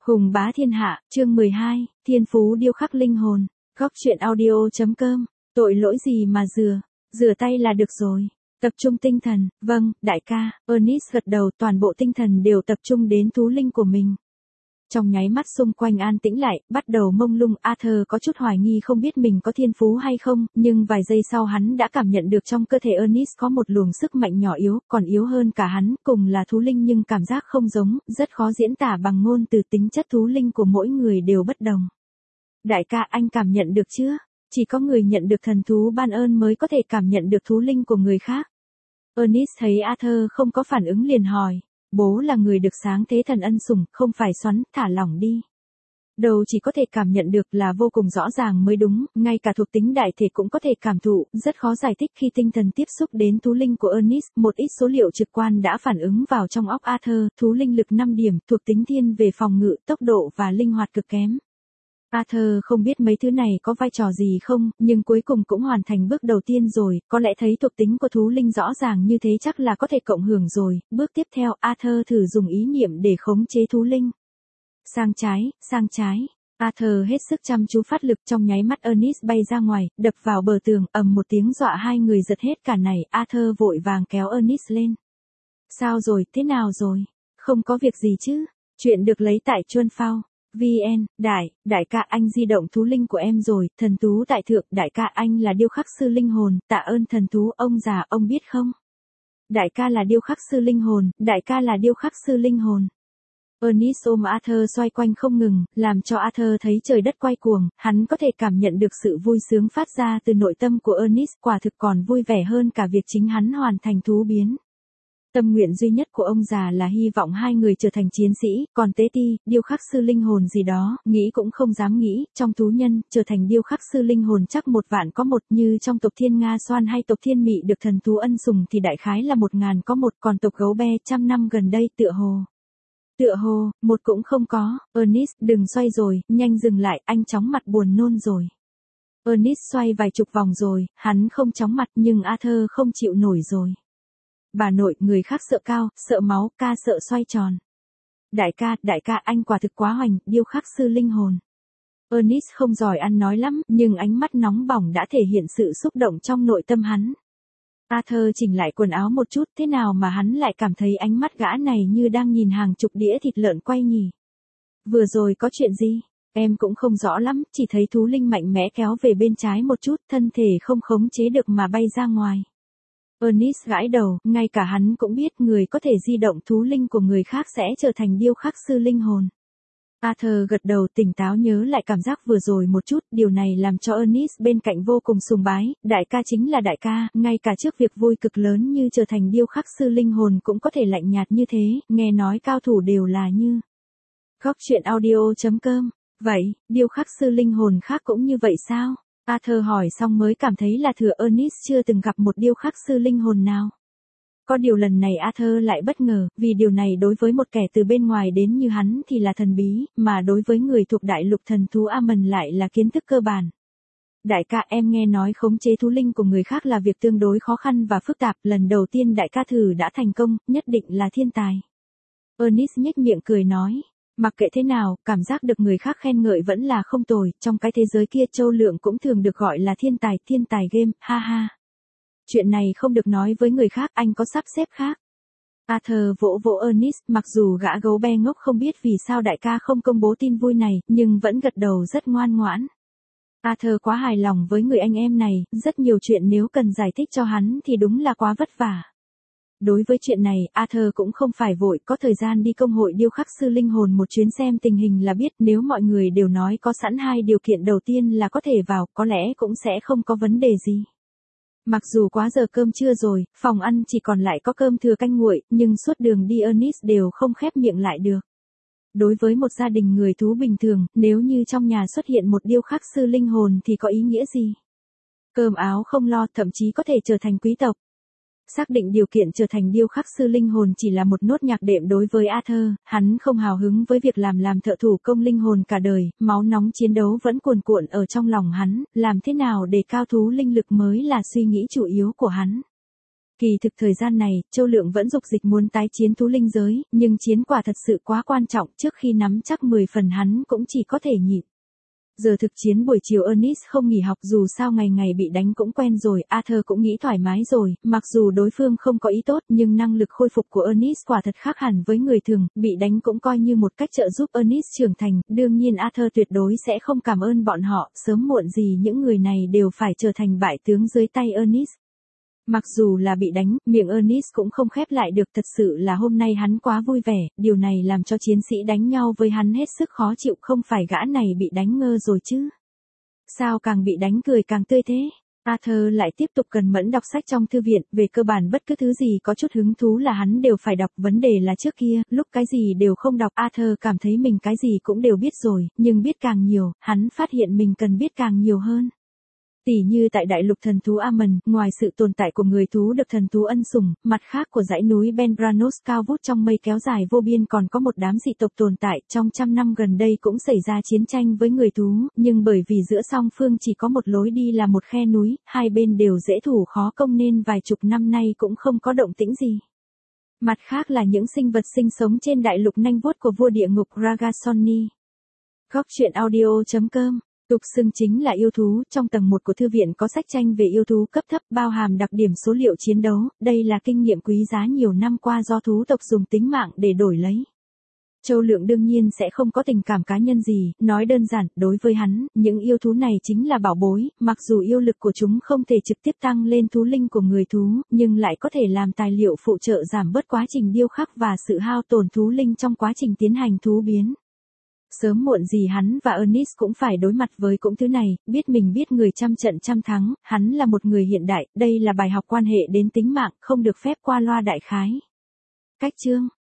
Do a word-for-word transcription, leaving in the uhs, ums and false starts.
Hùng bá thiên hạ, chương mười hai, thiên phú điêu khắc linh hồn. Góc truyện audio.com, tội lỗi gì mà rửa, rửa tay là được rồi. Tập trung tinh thần, vâng, đại ca, Ernest gật đầu, toàn bộ tinh thần đều tập trung đến thú linh của mình. Trong nháy mắt xung quanh an tĩnh lại, bắt đầu mông lung, Arthur có chút hoài nghi không biết mình có thiên phú hay không, nhưng vài giây sau hắn đã cảm nhận được trong cơ thể Ernest có một luồng sức mạnh nhỏ yếu, còn yếu hơn cả hắn, cùng là thú linh nhưng cảm giác không giống, rất khó diễn tả bằng ngôn từ, tính chất thú linh của mỗi người đều bất đồng. Đại ca, anh cảm nhận được chưa? Chỉ có người nhận được thần thú ban ơn mới có thể cảm nhận được thú linh của người khác. Ernest thấy Arthur không có phản ứng liền hỏi. Bố là người được sáng thế thần ân sủng, không phải xoắn, thả lỏng đi. Đầu chỉ có thể cảm nhận được là vô cùng rõ ràng mới đúng, ngay cả thuộc tính đại thể cũng có thể cảm thụ, rất khó giải thích khi tinh thần tiếp xúc đến thú linh của Ernest. Một ít số liệu trực quan đã phản ứng vào trong óc Arthur, thú linh lực năm điểm, thuộc tính thiên về phòng ngự, tốc độ và linh hoạt cực kém. Arthur không biết mấy thứ này có vai trò gì không, nhưng cuối cùng cũng hoàn thành bước đầu tiên rồi, có lẽ thấy thuộc tính của thú linh rõ ràng như thế chắc là có thể cộng hưởng rồi. Bước tiếp theo, Arthur thử dùng ý niệm để khống chế thú linh. Sang trái, sang trái. Arthur hết sức chăm chú phát lực, trong nháy mắt Ernest bay ra ngoài, đập vào bờ tường, ầm một tiếng dọa hai người giật hết cả nảy. Arthur vội vàng kéo Ernest lên. Sao rồi, thế nào rồi? Không có việc gì chứ? Chuyện được lấy tại Chuân Phao. vê en, đại, đại ca anh di động thú linh của em rồi, thần thú tại thượng, đại ca anh là điêu khắc sư linh hồn, tạ ơn thần thú, ông già, ông biết không? Đại ca là điêu khắc sư linh hồn, đại ca là điêu khắc sư linh hồn. Ernest ôm Arthur xoay quanh không ngừng, làm cho Arthur thấy trời đất quay cuồng, hắn có thể cảm nhận được sự vui sướng phát ra từ nội tâm của Ernest, quả thực còn vui vẻ hơn cả việc chính hắn hoàn thành thú biến. Tâm nguyện duy nhất của ông già là hy vọng hai người trở thành chiến sĩ, còn tế ti, điêu khắc sư linh hồn gì đó, nghĩ cũng không dám nghĩ, trong thú nhân, trở thành điêu khắc sư linh hồn chắc một vạn có một, như trong tộc Thiên Nga Xoan hay tộc Thiên Mị được thần thú ân sủng thì đại khái là một ngàn có một, còn tộc Gấu Be trăm năm gần đây tựa hồ. Tựa hồ, một cũng không có. Ernest, đừng xoay rồi, nhanh dừng lại, anh chóng mặt buồn nôn rồi. Ernest xoay vài chục vòng rồi, hắn không chóng mặt nhưng Arthur không chịu nổi rồi. Bà nội, người khác sợ cao, sợ máu, ca sợ xoay tròn. Đại ca, đại ca anh quả thực quá hoành, điêu khắc sư linh hồn. Ernest không giỏi ăn nói lắm, nhưng ánh mắt nóng bỏng đã thể hiện sự xúc động trong nội tâm hắn. Arthur chỉnh lại quần áo một chút, thế nào mà hắn lại cảm thấy ánh mắt gã này như đang nhìn hàng chục đĩa thịt lợn quay nhỉ? Vừa rồi có chuyện gì? Em cũng không rõ lắm, chỉ thấy thú linh mạnh mẽ kéo về bên trái một chút, thân thể không khống chế được mà bay ra ngoài. Ernest gãi đầu, ngay cả hắn cũng biết người có thể di động thú linh của người khác sẽ trở thành điêu khắc sư linh hồn. Arthur gật đầu tỉnh táo nhớ lại cảm giác vừa rồi một chút, điều này làm cho Ernest bên cạnh vô cùng sùng bái, đại ca chính là đại ca, ngay cả trước việc vui cực lớn như trở thành điêu khắc sư linh hồn cũng có thể lạnh nhạt như thế, nghe nói cao thủ đều là như. Góc truyện audio.com, vậy, điêu khắc sư linh hồn khác cũng như vậy sao? Arthur hỏi xong mới cảm thấy là thừa Ernest chưa từng gặp một điêu khắc sư linh hồn nào. Có điều lần này Arthur lại bất ngờ, vì điều này đối với một kẻ từ bên ngoài đến như hắn thì là thần bí, mà đối với người thuộc đại lục thần thú Amon lại là kiến thức cơ bản. Đại ca, em nghe nói khống chế thú linh của người khác là việc tương đối khó khăn và phức tạp, lần đầu tiên đại ca thử đã thành công, nhất định là thiên tài. Ernest nhếch miệng cười nói. Mặc kệ thế nào, cảm giác được người khác khen ngợi vẫn là không tồi, trong cái thế giới kia Châu Lượng cũng thường được gọi là thiên tài, thiên tài game, ha ha. Chuyện này không được nói với người khác, anh có sắp xếp khác. Arthur vỗ vỗ Ernest, mặc dù gã Gấu Be ngốc không biết vì sao đại ca không công bố tin vui này, nhưng vẫn gật đầu rất ngoan ngoãn. Arthur quá hài lòng với người anh em này, rất nhiều chuyện nếu cần giải thích cho hắn thì đúng là quá vất vả. Đối với chuyện này, Arthur cũng không phải vội, có thời gian đi công hội điêu khắc sư linh hồn một chuyến xem tình hình là biết, nếu mọi người đều nói có sẵn hai điều kiện đầu tiên là có thể vào, có lẽ cũng sẽ không có vấn đề gì. Mặc dù quá giờ cơm trưa rồi, phòng ăn chỉ còn lại có cơm thừa canh nguội, nhưng suốt đường đi Ernest đều không khép miệng lại được. Đối với một gia đình người thú bình thường, nếu như trong nhà xuất hiện một điêu khắc sư linh hồn thì có ý nghĩa gì? Cơm áo không lo, thậm chí có thể trở thành quý tộc. Xác định điều kiện trở thành điêu khắc sư linh hồn chỉ là một nốt nhạc đệm đối với Arthur, hắn không hào hứng với việc làm làm thợ thủ công linh hồn cả đời, máu nóng chiến đấu vẫn cuồn cuộn ở trong lòng hắn, làm thế nào để cao thú linh lực mới là suy nghĩ chủ yếu của hắn. Kỳ thực thời gian này, Châu Lượng vẫn dục dịch muốn tái chiến thú linh giới, nhưng chiến quả thật sự quá quan trọng, trước khi nắm chắc mười phần hắn cũng chỉ có thể nhịn. Giờ thực chiến buổi chiều Ernest không nghỉ học, dù sao ngày ngày bị đánh cũng quen rồi, Arthur cũng nghĩ thoải mái rồi, mặc dù đối phương không có ý tốt nhưng năng lực khôi phục của Ernest quả thật khác hẳn với người thường, bị đánh cũng coi như một cách trợ giúp Ernest trưởng thành, đương nhiên Arthur tuyệt đối sẽ không cảm ơn bọn họ, sớm muộn gì những người này đều phải trở thành bại tướng dưới tay Ernest. Mặc dù là bị đánh, miệng Ernest cũng không khép lại được, thật sự là hôm nay hắn quá vui vẻ, điều này làm cho chiến sĩ đánh nhau với hắn hết sức khó chịu, không phải gã này bị đánh ngơ rồi chứ. Sao càng bị đánh cười càng tươi thế? Arthur lại tiếp tục cần mẫn đọc sách trong thư viện, về cơ bản bất cứ thứ gì có chút hứng thú là hắn đều phải đọc, vấn đề là trước kia, lúc cái gì đều không đọc, Arthur cảm thấy mình cái gì cũng đều biết rồi, nhưng biết càng nhiều, hắn phát hiện mình cần biết càng nhiều hơn. Tỉ như tại đại lục thần thú Amon, ngoài sự tồn tại của người thú được thần thú ân sủng, mặt khác của dãy núi Benbranos cao vút trong mây kéo dài vô biên còn có một đám dị tộc tồn tại, trong trăm năm gần đây cũng xảy ra chiến tranh với người thú, nhưng bởi vì giữa song phương chỉ có một lối đi là một khe núi, hai bên đều dễ thủ khó công nên vài chục năm nay cũng không có động tĩnh gì. Mặt khác là những sinh vật sinh sống trên đại lục nanh vuốt của vua địa ngục Ragasoni. Góc truyện audio chấm com tục xưng chính là yêu thú, trong tầng một của thư viện có sách tranh về yêu thú cấp thấp bao hàm đặc điểm số liệu chiến đấu, đây là kinh nghiệm quý giá nhiều năm qua do thú tộc dùng tính mạng để đổi lấy. Châu Lượng đương nhiên sẽ không có tình cảm cá nhân gì, nói đơn giản, đối với hắn, những yêu thú này chính là bảo bối, mặc dù yêu lực của chúng không thể trực tiếp tăng lên thú linh của người thú, nhưng lại có thể làm tài liệu phụ trợ giảm bớt quá trình điêu khắc và sự hao tổn thú linh trong quá trình tiến hành thú biến. Sớm muộn gì hắn và Ernest cũng phải đối mặt với cũng thứ này, biết mình biết người trăm trận trăm thắng, hắn là một người hiện đại, đây là bài học quan hệ đến tính mạng, không được phép qua loa đại khái. Cách chương